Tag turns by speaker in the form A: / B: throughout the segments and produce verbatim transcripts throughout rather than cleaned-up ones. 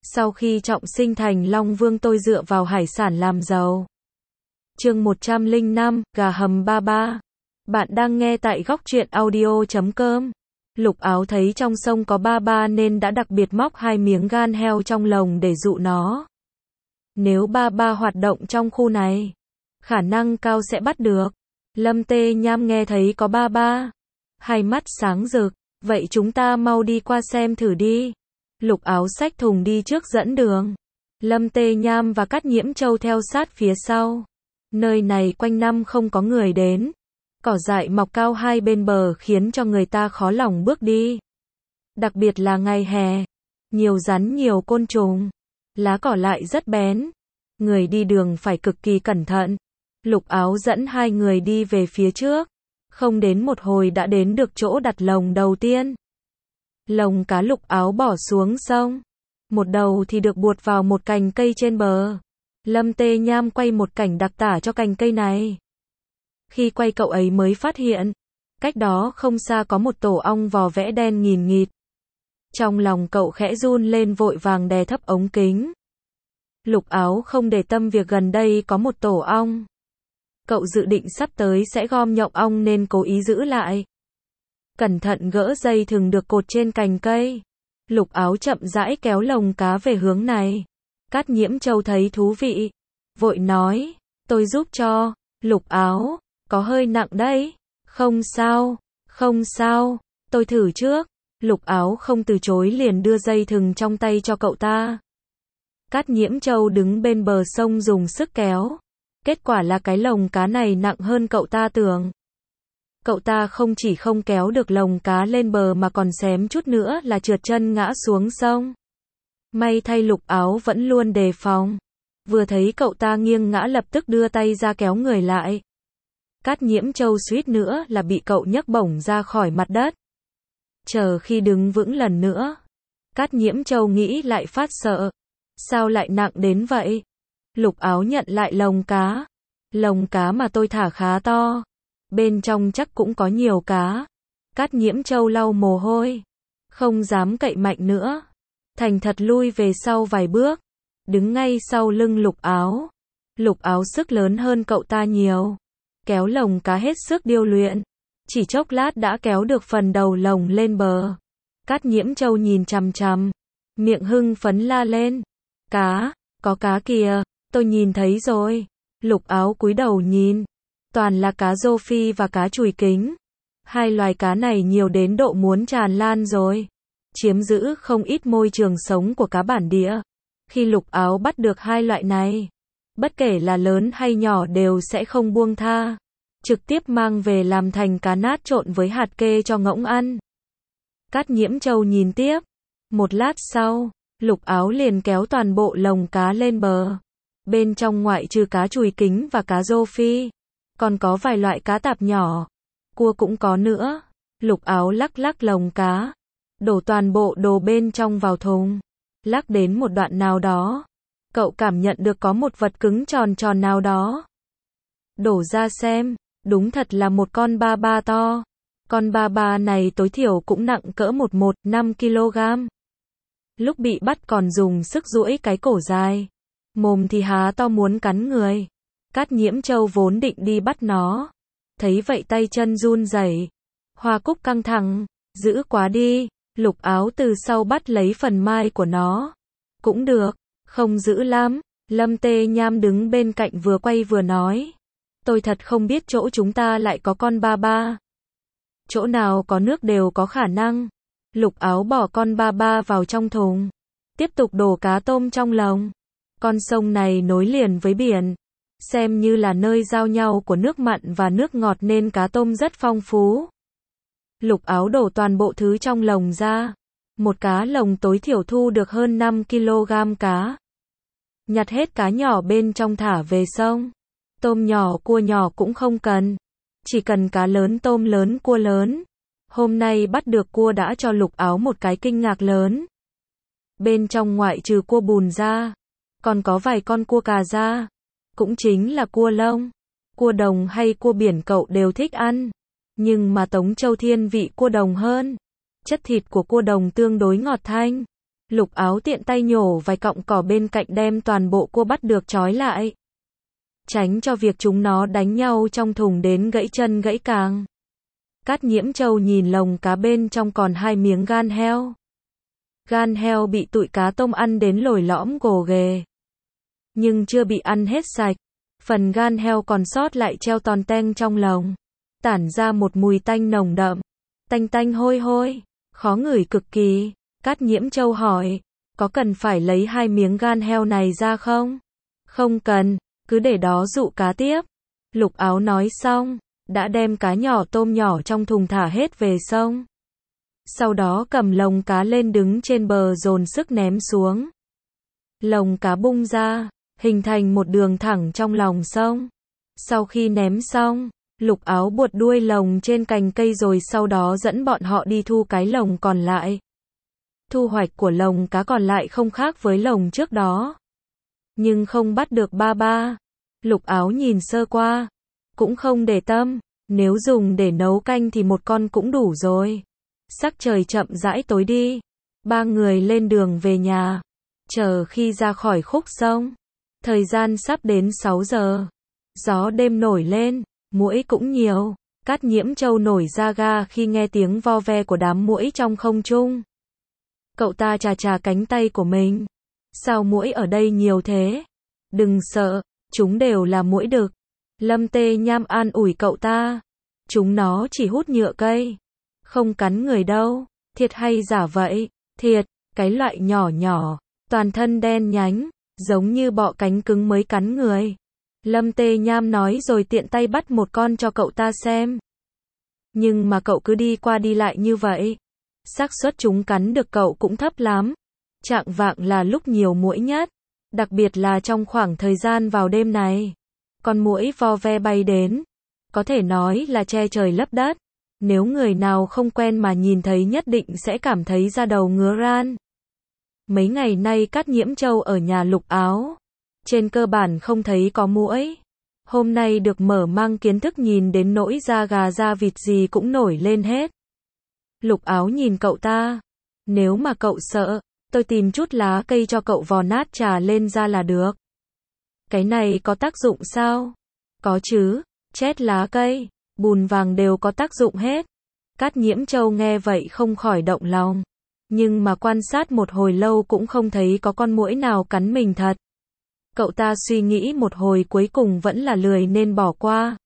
A: Sau khi trọng sinh thành Long Vương tôi dựa vào hải sản làm giàu. Chương một trăm lẻ năm, gà hầm ba ba. Bạn đang nghe tại góc truyện audio chấm com. Lục Áo thấy trong sông có ba ba nên đã đặc biệt móc hai miếng gan heo trong lồng để dụ nó. Nếu ba ba hoạt động trong khu này, khả năng cao sẽ bắt được. Lâm Tê Nham nghe thấy có ba ba, hai mắt sáng rực, vậy chúng ta mau đi qua xem thử đi. Lục Áo xách thùng đi trước dẫn đường. Lâm Tê Nham và Cát Nhiễm Châu theo sát phía sau. Nơi này quanh năm không có người đến. Cỏ dại mọc cao hai bên bờ khiến cho người ta khó lòng bước đi. Đặc biệt là ngày hè. Nhiều rắn nhiều côn trùng. Lá cỏ lại rất bén. Người đi đường phải cực kỳ cẩn thận. Lục Áo dẫn hai người đi về phía trước. Không đến một hồi đã đến được chỗ đặt lồng đầu tiên. Lồng cá Lục Áo bỏ xuống sông. Một đầu thì được buộc vào một cành cây trên bờ. Lâm Tê Nham quay một cảnh đặc tả cho cành cây này. Khi quay cậu ấy mới phát hiện, cách đó không xa có một tổ ong vò vẽ đen nghìn nghịt. Trong lòng cậu khẽ run lên vội vàng đè thấp ống kính. Lục Áo không để tâm việc gần đây có một tổ ong. Cậu dự định sắp tới sẽ gom nhộng ong nên cố ý giữ lại. Cẩn thận gỡ dây thừng được cột trên cành cây. Lục Áo chậm rãi kéo lồng cá về hướng này. Cát Nhiễm Châu thấy thú vị, vội nói, tôi giúp cho. Lục Áo, có hơi nặng đấy. Không sao, không sao, tôi thử trước. Lục Áo không từ chối liền đưa dây thừng trong tay cho cậu ta. Cát Nhiễm Châu đứng bên bờ sông dùng sức kéo. Kết quả là cái lồng cá này nặng hơn cậu ta tưởng. Cậu ta không chỉ không kéo được lồng cá lên bờ mà còn xém chút nữa là trượt chân ngã xuống sông. May thay Lục Áo vẫn luôn đề phòng. Vừa thấy cậu ta nghiêng ngã lập tức đưa tay ra kéo người lại. Cát Nhiễm Châu suýt nữa là bị cậu nhấc bổng ra khỏi mặt đất. Chờ khi đứng vững lần nữa, Cát Nhiễm Châu nghĩ lại phát sợ. Sao lại nặng đến vậy? Lục Áo nhận lại lồng cá. Lồng cá mà tôi thả khá to. Bên trong chắc cũng có nhiều cá. Cát Nhiễm Châu lau mồ hôi. Không dám cậy mạnh nữa. Thành thật lui về sau vài bước. Đứng ngay sau lưng Lục Áo. Lục Áo sức lớn hơn cậu ta nhiều. Kéo lồng cá hết sức điêu luyện. Chỉ chốc lát đã kéo được phần đầu lồng lên bờ. Cát Nhiễm Châu nhìn chằm chằm. Miệng hưng phấn la lên. Cá, có cá kìa, tôi nhìn thấy rồi. Lục Áo cúi đầu nhìn. Toàn là cá rô phi và cá chùi kính. Hai loài cá này nhiều đến độ muốn tràn lan rồi. Chiếm giữ không ít môi trường sống của cá bản địa. Khi Lục Áo bắt được hai loại này, bất kể là lớn hay nhỏ đều sẽ không buông tha. Trực tiếp mang về làm thành cá nát trộn với hạt kê cho ngỗng ăn. Cát Nhiễm Châu nhìn tiếp. Một lát sau, Lục Áo liền kéo toàn bộ lồng cá lên bờ. Bên trong ngoại trừ cá chùi kính và cá rô phi, còn có vài loại cá tạp nhỏ. Cua cũng có nữa. Lục Áo lắc lắc lồng cá. Đổ toàn bộ đồ bên trong vào thùng. Lắc đến một đoạn nào đó. Cậu cảm nhận được có một vật cứng tròn tròn nào đó. Đổ ra xem. Đúng thật là một con ba ba to. Con ba ba này tối thiểu cũng nặng cỡ một một năm ki lô gam. Lúc bị bắt còn dùng sức duỗi cái cổ dài. Mồm thì há to muốn cắn người. Cát Nhiễm Châu vốn định đi bắt nó. Thấy vậy tay chân run rẩy. Hoa Cúc căng thẳng. Giữ quá đi. Lục Áo từ sau bắt lấy phần mai của nó. Cũng được. Không giữ lắm. Lâm Tê Nham đứng bên cạnh vừa quay vừa nói. Tôi thật không biết chỗ chúng ta lại có con ba ba. Chỗ nào có nước đều có khả năng. Lục Áo bỏ con ba ba vào trong thùng. Tiếp tục đổ cá tôm trong lồng. Con sông này nối liền với biển. Xem như là nơi giao nhau của nước mặn và nước ngọt nên cá tôm rất phong phú. Lục Áo đổ toàn bộ thứ trong lồng ra. Một cá lồng tối thiểu thu được hơn năm ki lô gam cá. Nhặt hết cá nhỏ bên trong thả về sông. Tôm nhỏ cua nhỏ cũng không cần. Chỉ cần cá lớn tôm lớn cua lớn. Hôm nay bắt được cua đã cho Lục Áo một cái kinh ngạc lớn. Bên trong ngoại trừ cua bùn ra, còn có vài con cua cà ra. Cũng chính là cua lông. Cua đồng hay cua biển cậu đều thích ăn. Nhưng mà Tống Châu thiên vị cua đồng hơn. Chất thịt của cua đồng tương đối ngọt thanh. Lục Áo tiện tay nhổ vài cọng cỏ bên cạnh đem toàn bộ cua bắt được trói lại. Tránh cho việc chúng nó đánh nhau trong thùng đến gãy chân gãy càng. Cát Nhiễm Châu nhìn lồng cá bên trong còn hai miếng gan heo. Gan heo bị tụi cá tôm ăn đến lồi lõm gồ ghề. Nhưng chưa bị ăn hết sạch. Phần gan heo còn sót lại treo tòn teng trong lồng. Tản ra một mùi tanh nồng đậm. Tanh tanh hôi hôi. Khó ngửi cực kỳ. Cát Nhiễm Châu hỏi. Có cần phải lấy hai miếng gan heo này ra không? Không cần. Cứ để đó dụ cá tiếp. Lục Áo nói xong. Đã đem cá nhỏ tôm nhỏ trong thùng thả hết về sông. Sau đó cầm lồng cá lên đứng trên bờ dồn sức ném xuống. Lồng cá bung ra, hình thành một đường thẳng trong lòng sông. Sau khi ném xong, Lục Áo buộc đuôi lồng trên cành cây rồi sau đó dẫn bọn họ đi thu cái lồng còn lại. Thu hoạch của lồng cá còn lại không khác với lồng trước đó. Nhưng không bắt được ba ba. Lục Áo nhìn sơ qua. Cũng không để tâm. Nếu dùng để nấu canh thì một con cũng đủ rồi. Sắc trời chậm rãi tối đi. Ba người lên đường về nhà. Chờ khi ra khỏi khúc sông. Thời gian sắp đến sáu giờ. Gió đêm nổi lên. Muỗi cũng nhiều. Cát Nhiễm Châu nổi da ga khi nghe tiếng vo ve của đám muỗi trong không trung. Cậu ta chà chà cánh tay của mình. Sao muỗi ở đây nhiều thế? Đừng sợ. Chúng đều là muỗi đực. Lâm Tê Nham an ủi cậu ta. Chúng nó chỉ hút nhựa cây. Không cắn người đâu. Thiệt hay giả vậy? Thiệt, cái loại nhỏ nhỏ. Toàn thân đen nhánh. Giống như bọ cánh cứng mới cắn người. Lâm Tê Nham nói rồi tiện tay bắt một con cho cậu ta xem. Nhưng mà cậu cứ đi qua đi lại như vậy. Xác suất chúng cắn được cậu cũng thấp lắm. Chạng vạng là lúc nhiều muỗi nhất. Đặc biệt là trong khoảng thời gian vào đêm này. Con muỗi vo ve bay đến. Có thể nói là che trời lấp đất. Nếu người nào không quen mà nhìn thấy nhất định sẽ cảm thấy da đầu ngứa ran. Mấy ngày nay Cát Nhiễm Châu ở nhà Lục Áo. Trên cơ bản không thấy có muỗi. Hôm nay được mở mang kiến thức nhìn đến nỗi da gà da vịt gì cũng nổi lên hết. Lục Áo nhìn cậu ta. Nếu mà cậu sợ, tôi tìm chút lá cây cho cậu vò nát trà lên da là được. Cái này có tác dụng sao? Có chứ, chét lá cây, bùn vàng đều có tác dụng hết. Cát Nhiễm Châu nghe vậy không khỏi động lòng. Nhưng mà quan sát một hồi lâu cũng không thấy có con muỗi nào cắn mình thật. Cậu ta suy nghĩ một hồi cuối cùng vẫn là lười nên bỏ qua.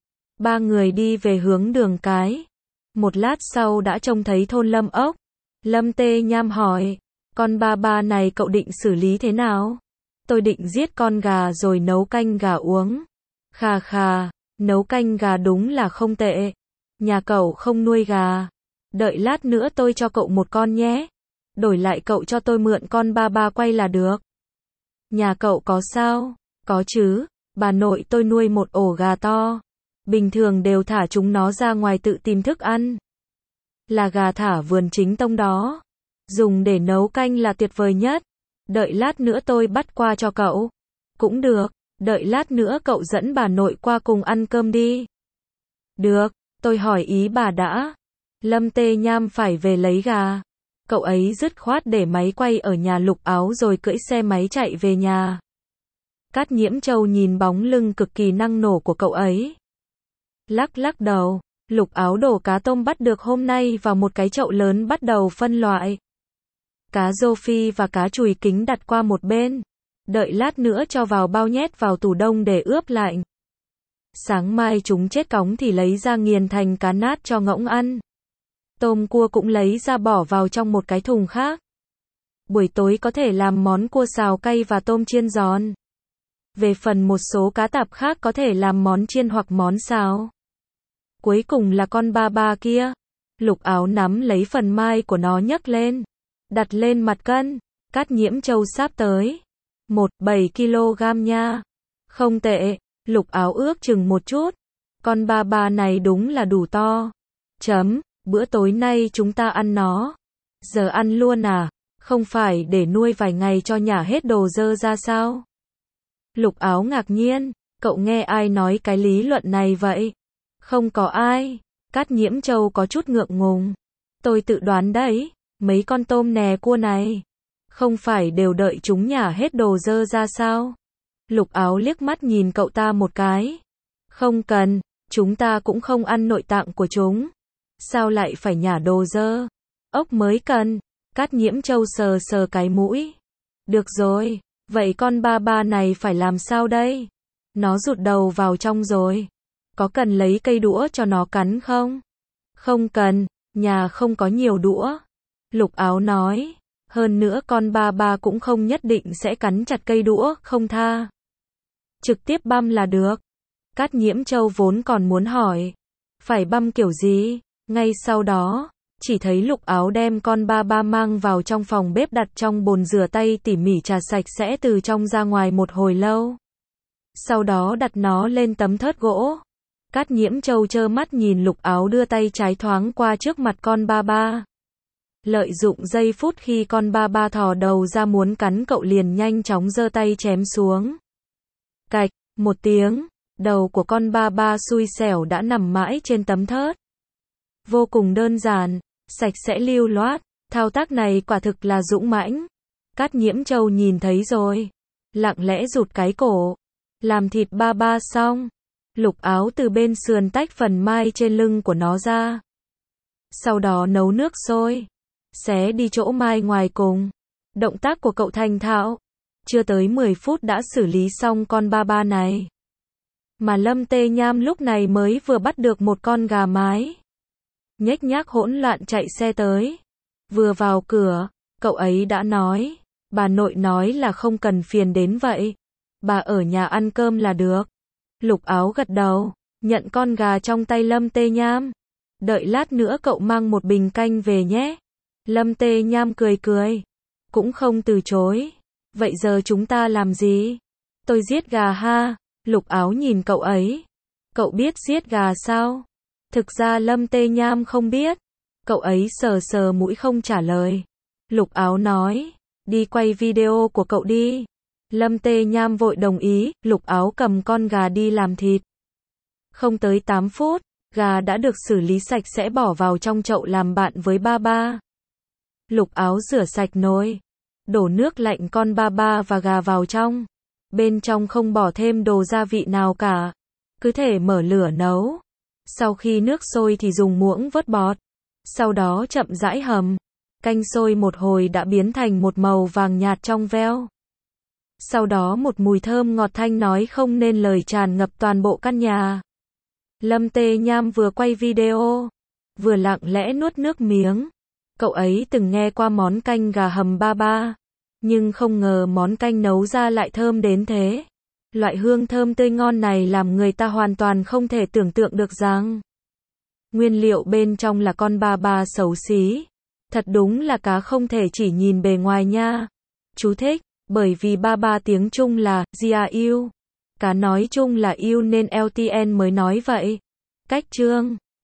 A: Ba người đi về hướng đường cái. Một lát sau đã trông thấy thôn Lâm Ốc. Lâm Tê Nham hỏi, con ba ba này cậu định xử lý thế nào? Tôi định giết con gà rồi nấu canh gà uống. Khà khà, nấu canh gà đúng là không tệ. Nhà cậu không nuôi gà. Đợi lát nữa tôi cho cậu một con nhé. Đổi lại cậu cho tôi mượn con ba ba quay là được. Nhà cậu có sao? Có chứ, bà nội tôi nuôi một ổ gà to. Bình thường đều thả chúng nó ra ngoài tự tìm thức ăn. Là gà thả vườn chính tông đó. Dùng để nấu canh là tuyệt vời nhất. Đợi lát nữa tôi bắt qua cho cậu. Cũng được, đợi lát nữa cậu dẫn bà nội qua cùng ăn cơm đi. Được, tôi hỏi ý bà đã. Lâm Tê Nham phải về lấy gà. Cậu ấy dứt khoát để máy quay ở nhà Lục Áo rồi cưỡi xe máy chạy về nhà. Cát Nhiễm Châu nhìn bóng lưng cực kỳ năng nổ của cậu ấy. Lắc lắc đầu, Lục Áo đổ cá tôm bắt được hôm nay vào một cái chậu lớn bắt đầu phân loại. Cá rô phi và cá chùi kính đặt qua một bên. Đợi lát nữa cho vào bao nhét vào tủ đông để ướp lạnh. Sáng mai chúng chết cóng thì lấy ra nghiền thành cá nát cho ngỗng ăn. Tôm cua cũng lấy ra bỏ vào trong một cái thùng khác. Buổi tối có thể làm món cua xào cay và tôm chiên giòn. Về phần một số cá tạp khác có thể làm món chiên hoặc món xào. Cuối cùng là con ba ba kia. Lục Áo nắm lấy phần mai của nó nhấc lên. Đặt lên mặt cân. Cát Nhiễm Châu sáp tới. Một phẩy bảy ki lô gam nha. Không tệ. Lục Áo ước chừng một chút. Con ba ba này đúng là đủ to. Chấm. Bữa tối nay chúng ta ăn nó. Giờ ăn luôn à? Không phải để nuôi vài ngày cho nhả hết đồ dơ ra sao? Lục Áo ngạc nhiên. Cậu nghe ai nói cái lý luận này vậy? Không có ai. Cát Nhiễm Châu có chút ngượng ngùng. Tôi tự đoán đấy. Mấy con tôm nè cua này. Không phải đều đợi chúng nhả hết đồ dơ ra sao? Lục Áo liếc mắt nhìn cậu ta một cái. Không cần, chúng ta cũng không ăn nội tạng của chúng. Sao lại phải nhả đồ dơ? Ốc mới cần. Cát Nhiễm Châu sờ sờ cái mũi. Được rồi, vậy con ba ba này phải làm sao đây? Nó rụt đầu vào trong rồi. Có cần lấy cây đũa cho nó cắn không? Không cần, nhà không có nhiều đũa. Lục Áo nói. Hơn nữa con ba ba cũng không nhất định sẽ cắn chặt cây đũa, không tha. Trực tiếp băm là được. Cát Nhiễm Châu vốn còn muốn hỏi. Phải băm kiểu gì? Ngay sau đó, chỉ thấy Lục Áo đem con ba ba mang vào trong phòng bếp đặt trong bồn rửa tay tỉ mỉ trà sạch sẽ từ trong ra ngoài một hồi lâu. Sau đó đặt nó lên tấm thớt gỗ. Cát Nhiễm Châu trơ mắt nhìn Lục Áo đưa tay trái thoáng qua trước mặt con ba ba. Lợi dụng giây phút khi con ba ba thò đầu ra muốn cắn cậu liền nhanh chóng giơ tay chém xuống. Cạch, một tiếng, đầu của con ba ba xui xẻo đã nằm mãi trên tấm thớt. Vô cùng đơn giản, sạch sẽ lưu loát, thao tác này quả thực là dũng mãnh. Cát Nhiễm Châu nhìn thấy rồi, lặng lẽ rụt cái cổ. Làm thịt ba ba xong, Lục Áo từ bên sườn tách phần mai trên lưng của nó ra. Sau đó nấu nước sôi, xé đi chỗ mai ngoài cùng. Động tác của cậu thành thạo. Chưa tới mười phút đã xử lý xong con ba ba này. Mà Lâm Tê Nham lúc này mới vừa bắt được một con gà mái. Nhếch nhác hỗn loạn chạy xe tới. Vừa vào cửa, cậu ấy đã nói. Bà nội nói là không cần phiền đến vậy. Bà ở nhà ăn cơm là được. Lục Áo gật đầu, nhận con gà trong tay Lâm Tê Nham. Đợi lát nữa cậu mang một bình canh về nhé. Lâm Tê Nham cười cười. Cũng không từ chối. Vậy giờ chúng ta làm gì? Tôi giết gà ha. Lục Áo nhìn cậu ấy. Cậu biết giết gà sao? Thực ra Lâm Tê Nham không biết. Cậu ấy sờ sờ mũi không trả lời. Lục Áo nói. Đi quay video của cậu đi. Lâm Tê Nham vội đồng ý. Lục Áo cầm con gà đi làm thịt. Không tới tám phút, gà đã được xử lý sạch sẽ bỏ vào trong chậu làm bạn với ba ba. Lục Áo rửa sạch nồi. Đổ nước lạnh con ba ba và gà vào trong. Bên trong không bỏ thêm đồ gia vị nào cả. Cứ thể mở lửa nấu. Sau khi nước sôi thì dùng muỗng vớt bọt. Sau đó chậm rãi hầm. Canh sôi một hồi đã biến thành một màu vàng nhạt trong veo. Sau đó một mùi thơm ngọt thanh nói không nên lời tràn ngập toàn bộ căn nhà. Lâm Tê Nham vừa quay video, vừa lặng lẽ nuốt nước miếng. Cậu ấy từng nghe qua món canh gà hầm ba ba, nhưng không ngờ món canh nấu ra lại thơm đến thế. Loại hương thơm tươi ngon này làm người ta hoàn toàn không thể tưởng tượng được rằng nguyên liệu bên trong là con ba ba xấu xí. Thật đúng là cá không thể chỉ nhìn bề ngoài nha. Chú thích, bởi vì ba ba tiếng Trung là gia yêu. Cá nói chung là yêu nên lờ tê en mới nói vậy. Cách chương